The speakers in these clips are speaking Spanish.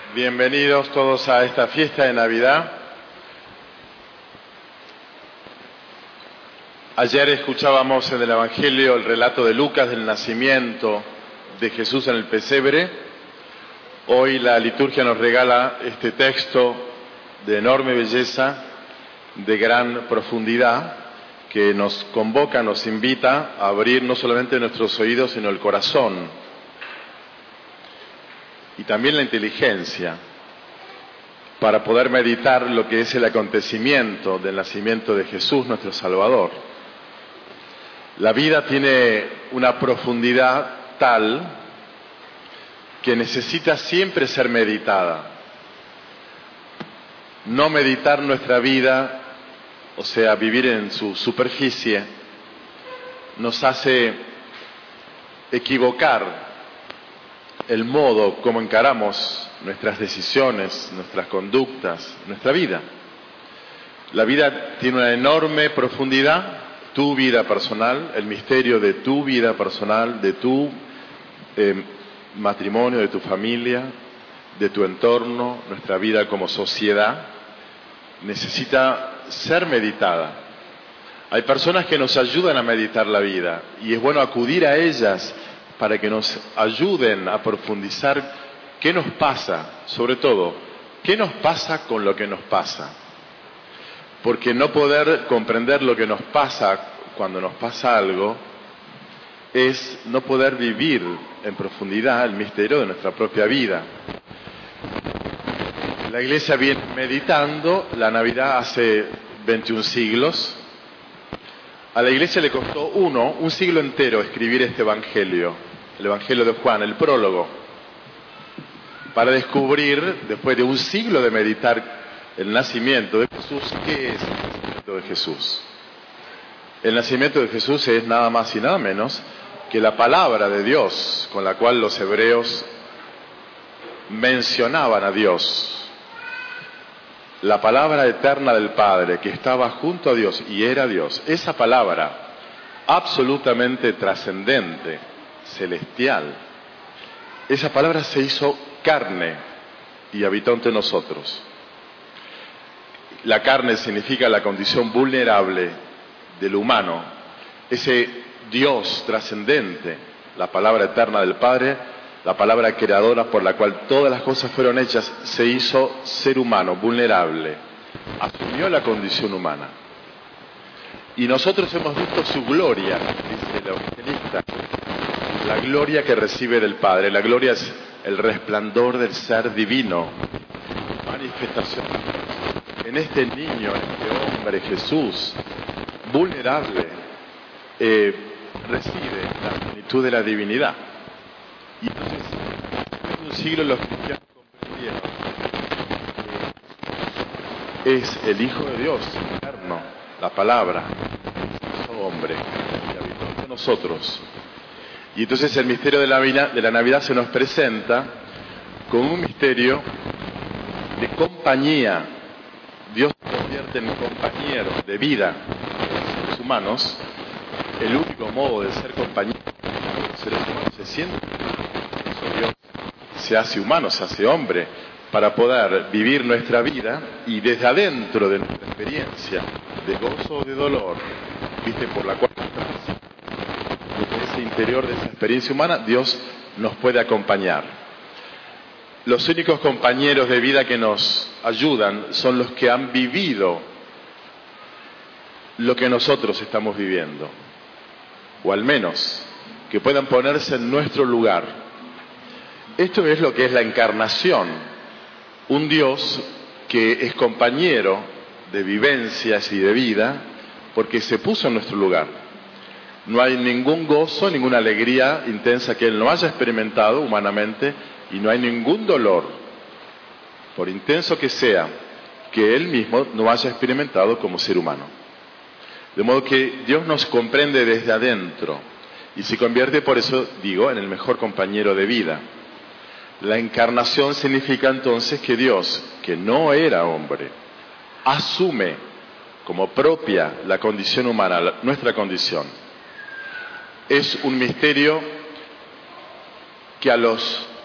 Bienvenidos todos a esta fiesta de Navidad. Ayer escuchábamos en el Evangelio el relato de Lucas del nacimiento de Jesús en el pesebre. Hoy la liturgia nos regala este texto de enorme belleza, de gran profundidad, que nos convoca, nos invita a abrir no solamente nuestros oídos, sino el corazón y también la inteligencia para poder meditar lo que es el acontecimiento del nacimiento de Jesús, nuestro Salvador. La vida tiene una profundidad tal que necesita siempre ser meditada. No meditar nuestra vida, o sea, vivir en su superficie, nos hace equivocar el modo como encaramos nuestras decisiones, nuestras conductas, nuestra vida. La vida tiene una enorme profundidad, tu vida personal, el misterio de tu vida personal, de tu matrimonio, de tu familia, de tu entorno, nuestra vida como sociedad, necesita ser meditada. Hay personas que nos ayudan a meditar la vida y es bueno acudir a ellas para que nos ayuden a profundizar qué nos pasa, sobre todo, qué nos pasa con lo que nos pasa. Porque no poder comprender lo que nos pasa cuando nos pasa algo es no poder vivir en profundidad el misterio de nuestra propia vida. La Iglesia viene meditando la Navidad hace 21 siglos. A la Iglesia le costó un siglo entero escribir este Evangelio. El Evangelio de Juan, el prólogo, para descubrir, después de un siglo de meditar el nacimiento de Jesús, ¿qué es el nacimiento de Jesús? El nacimiento de Jesús es nada más y nada menos que la palabra de Dios, con la cual los hebreos mencionaban a Dios. La palabra eterna del Padre, que estaba junto a Dios y era Dios. Esa palabra, absolutamente trascendente, celestial, esa palabra se hizo carne y habitó entre nosotros. La carne significa la condición vulnerable del humano. Ese Dios trascendente, la palabra eterna del Padre, la palabra creadora por la cual todas las cosas fueron hechas, se hizo ser humano, vulnerable, asumió la condición humana. Y nosotros hemos visto su gloria, dice el evangelista, la gloria que recibe del Padre. La gloria es el resplandor del ser divino, manifestación en este niño, en este hombre, Jesús, vulnerable, recibe la plenitud de la divinidad. Y entonces, en un siglo los cristianos comprendieron que es el Hijo de Dios, eterno, la palabra, es hombre, que habitó entre nosotros. Y entonces el misterio de la Navidad se nos presenta como un misterio de compañía. Dios se convierte en compañero de vida de los seres humanos. El único modo de ser compañero de los seres humanos se siente. Por eso Dios se hace humano, se hace hombre, para poder vivir nuestra vida y desde adentro de nuestra experiencia de gozo o de dolor, ¿viste? Por la cual desde ese interior de esa experiencia humana, Dios nos puede acompañar. Los únicos compañeros de vida que nos ayudan son los que han vivido lo que nosotros estamos viviendo, o al menos que puedan ponerse en nuestro lugar. Esto es lo que es la encarnación, un Dios que es compañero de vivencias y de vida porque se puso en nuestro lugar. No hay ningún gozo, ninguna alegría intensa que Él no haya experimentado humanamente y no hay ningún dolor, por intenso que sea, que Él mismo no haya experimentado como ser humano. De modo que Dios nos comprende desde adentro y se convierte, por eso digo, en el mejor compañero de vida. La encarnación significa entonces que Dios, que no era hombre, asume como propia la condición humana, nuestra condición. Es un misterio que a los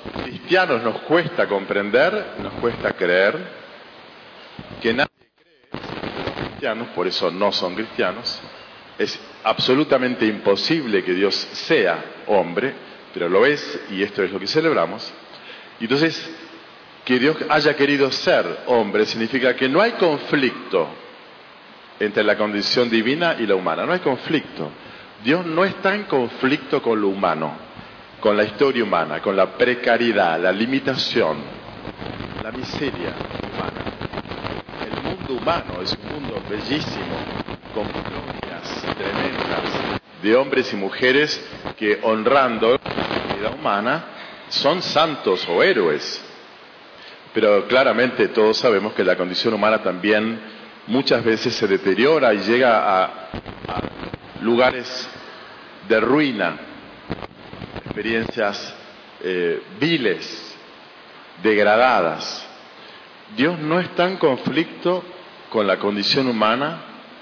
cristianos nos cuesta comprender, nos cuesta creer que nadie cree, los cristianos, por eso no son cristianos. Es absolutamente imposible que Dios sea hombre, pero lo es, y esto es lo que celebramos. Y entonces, que Dios haya querido ser hombre significa que no hay conflicto entre la condición divina y la humana, no hay conflicto. Dios no está en conflicto con lo humano, con la historia humana, con la precariedad, la limitación, la miseria humana. El mundo humano es un mundo bellísimo, con glorias tremendas de hombres y mujeres que, honrando la vida humana, son santos o héroes. Pero claramente todos sabemos que la condición humana también muchas veces se deteriora y llega a lugares de ruina, experiencias viles, degradadas. Dios no está en conflicto con la condición humana,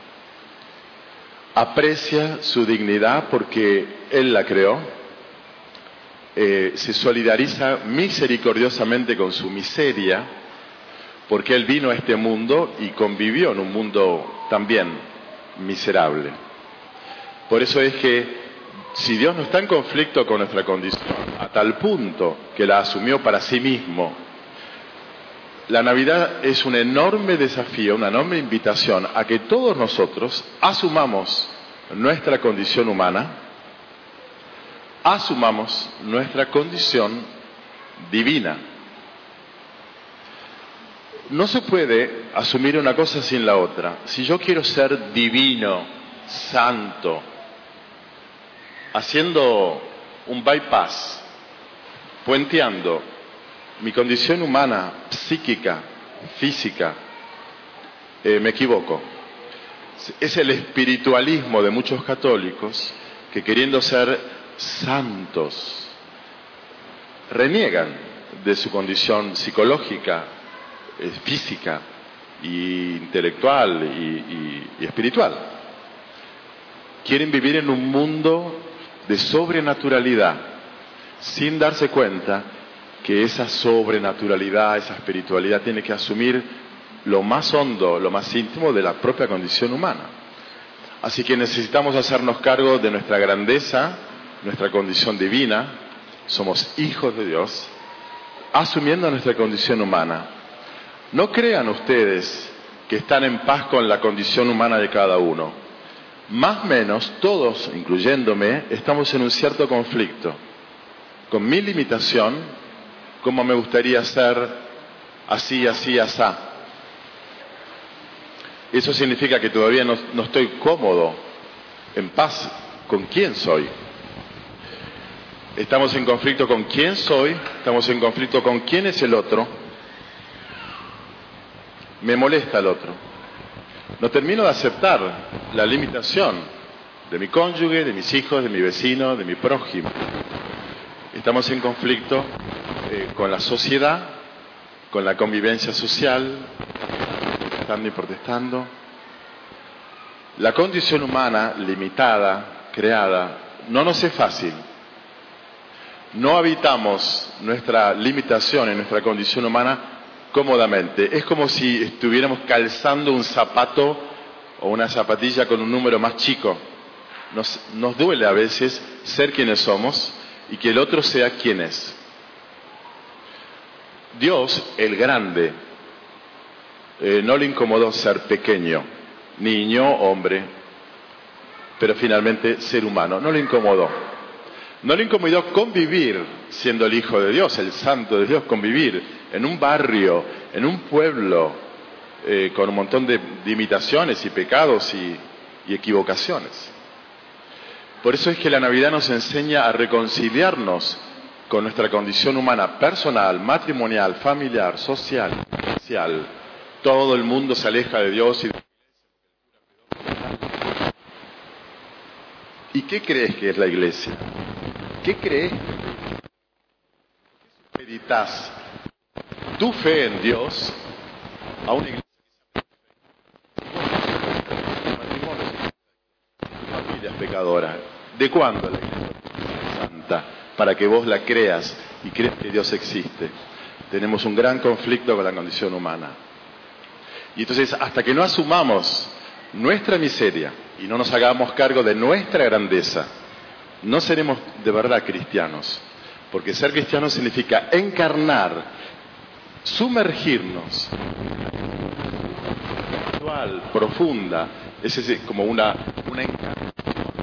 aprecia su dignidad porque Él la creó, se solidariza misericordiosamente con su miseria porque Él vino a este mundo y convivió en un mundo también miserable. Por eso es que si Dios no está en conflicto con nuestra condición, a tal punto que la asumió para sí mismo, la Navidad es un enorme desafío, una enorme invitación a que todos nosotros asumamos nuestra condición humana, asumamos nuestra condición divina. No se puede asumir una cosa sin la otra. Si yo quiero ser divino, santo, haciendo un bypass, puenteando mi condición humana, psíquica, física, me equivoco. Es el espiritualismo de muchos católicos que, queriendo ser santos, reniegan de su condición psicológica, física, y intelectual y espiritual. Quieren vivir en un mundo de sobrenaturalidad, sin darse cuenta que esa sobrenaturalidad, esa espiritualidad tiene que asumir lo más hondo, lo más íntimo de la propia condición humana. Así que necesitamos hacernos cargo de nuestra grandeza, nuestra condición divina. Somos hijos de Dios, asumiendo nuestra condición humana. No crean ustedes que están en paz con la condición humana de cada uno. Más o menos todos, incluyéndome, estamos en un cierto conflicto con mi limitación, como me gustaría ser así, así, asá. Eso significa que todavía no estoy cómodo, en paz con quién soy. Estamos en conflicto con quién soy, estamos en conflicto con quién es el otro. Me molesta el otro. No termino de aceptar la limitación de mi cónyuge, de mis hijos, de mi vecino, de mi prójimo. Estamos en conflicto con la sociedad, con la convivencia social, protestando y protestando. La condición humana limitada, creada, no nos es fácil. No habitamos nuestra limitación en nuestra condición humana cómodamente. Es como si estuviéramos calzando un zapato o una zapatilla con un número más chico. Nos duele a veces ser quienes somos y que el otro sea quien es. Dios, el grande, no le incomodó ser pequeño, niño, hombre, pero finalmente ser humano. No le incomodó. No le incomodó convivir siendo el Hijo de Dios, el Santo de Dios, convivir en un barrio, en un pueblo, con un montón de limitaciones y pecados y equivocaciones. Por eso es que la Navidad nos enseña a reconciliarnos con nuestra condición humana personal, matrimonial, familiar, social. Todo el mundo se aleja de Dios. ¿Y qué crees que es la iglesia? ¿Qué crees? ¿Qué supeditas tu fe en Dios a una iglesia que familias pecadoras? ¿De cuándo la iglesia santa? para que vos la creas y creas que Dios existe. Tenemos un gran conflicto con la condición humana. Y entonces, hasta que no asumamos nuestra miseria y no nos hagamos cargo de nuestra grandeza, no seremos de verdad cristianos. Porque ser cristiano significa encarnar, sumergirnos, espiritual, profunda, es como una encarnación.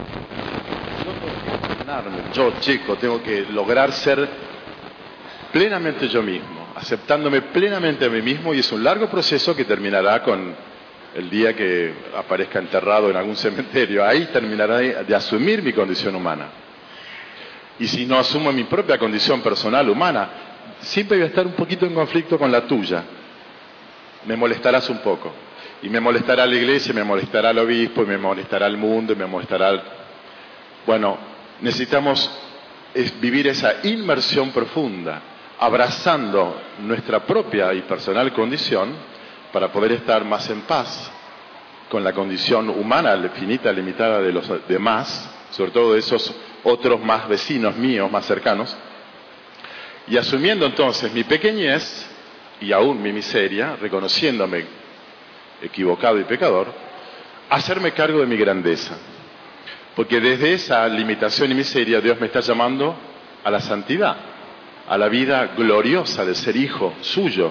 Yo, chico, tengo que lograr ser plenamente yo mismo, aceptándome plenamente a mí mismo, y es un largo proceso que terminará con el día que aparezca enterrado en algún cementerio. Ahí terminará de asumir mi condición humana. Y si no asumo mi propia condición personal humana, siempre voy a estar un poquito en conflicto con la tuya. Me molestarás un poco. Y me molestará la iglesia, me molestará el obispo, y me molestará el mundo, y me molestará... Bueno, necesitamos vivir esa inmersión profunda, abrazando nuestra propia y personal condición, para poder estar más en paz con la condición humana, finita, limitada de los demás, sobre todo de esos otros más vecinos míos, más cercanos, y asumiendo entonces mi pequeñez y aún mi miseria, reconociéndome equivocado y pecador, hacerme cargo de mi grandeza. Porque desde esa limitación y miseria Dios me está llamando a la santidad, a la vida gloriosa de ser hijo suyo.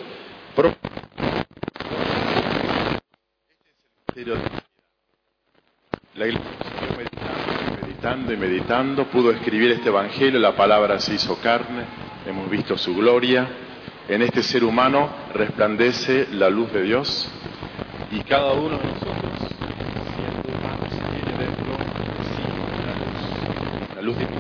La iglesia meditando, pudo escribir este evangelio, la palabra se hizo carne, hemos visto su gloria. En este ser humano resplandece la luz de Dios, y cada uno de nosotros, siendo humanos, tiene dentro la luz divina.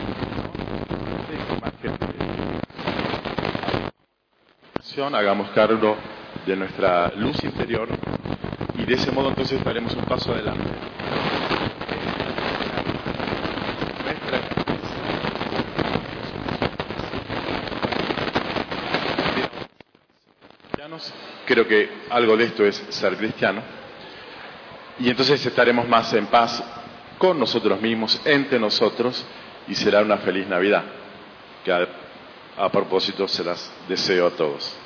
Hagamos cargo de nuestra luz interior, y de ese modo entonces daremos un paso adelante. Creo que algo de esto es ser cristiano, y entonces estaremos más en paz con nosotros mismos, entre nosotros, y será una feliz Navidad, que a propósito se las deseo a todos.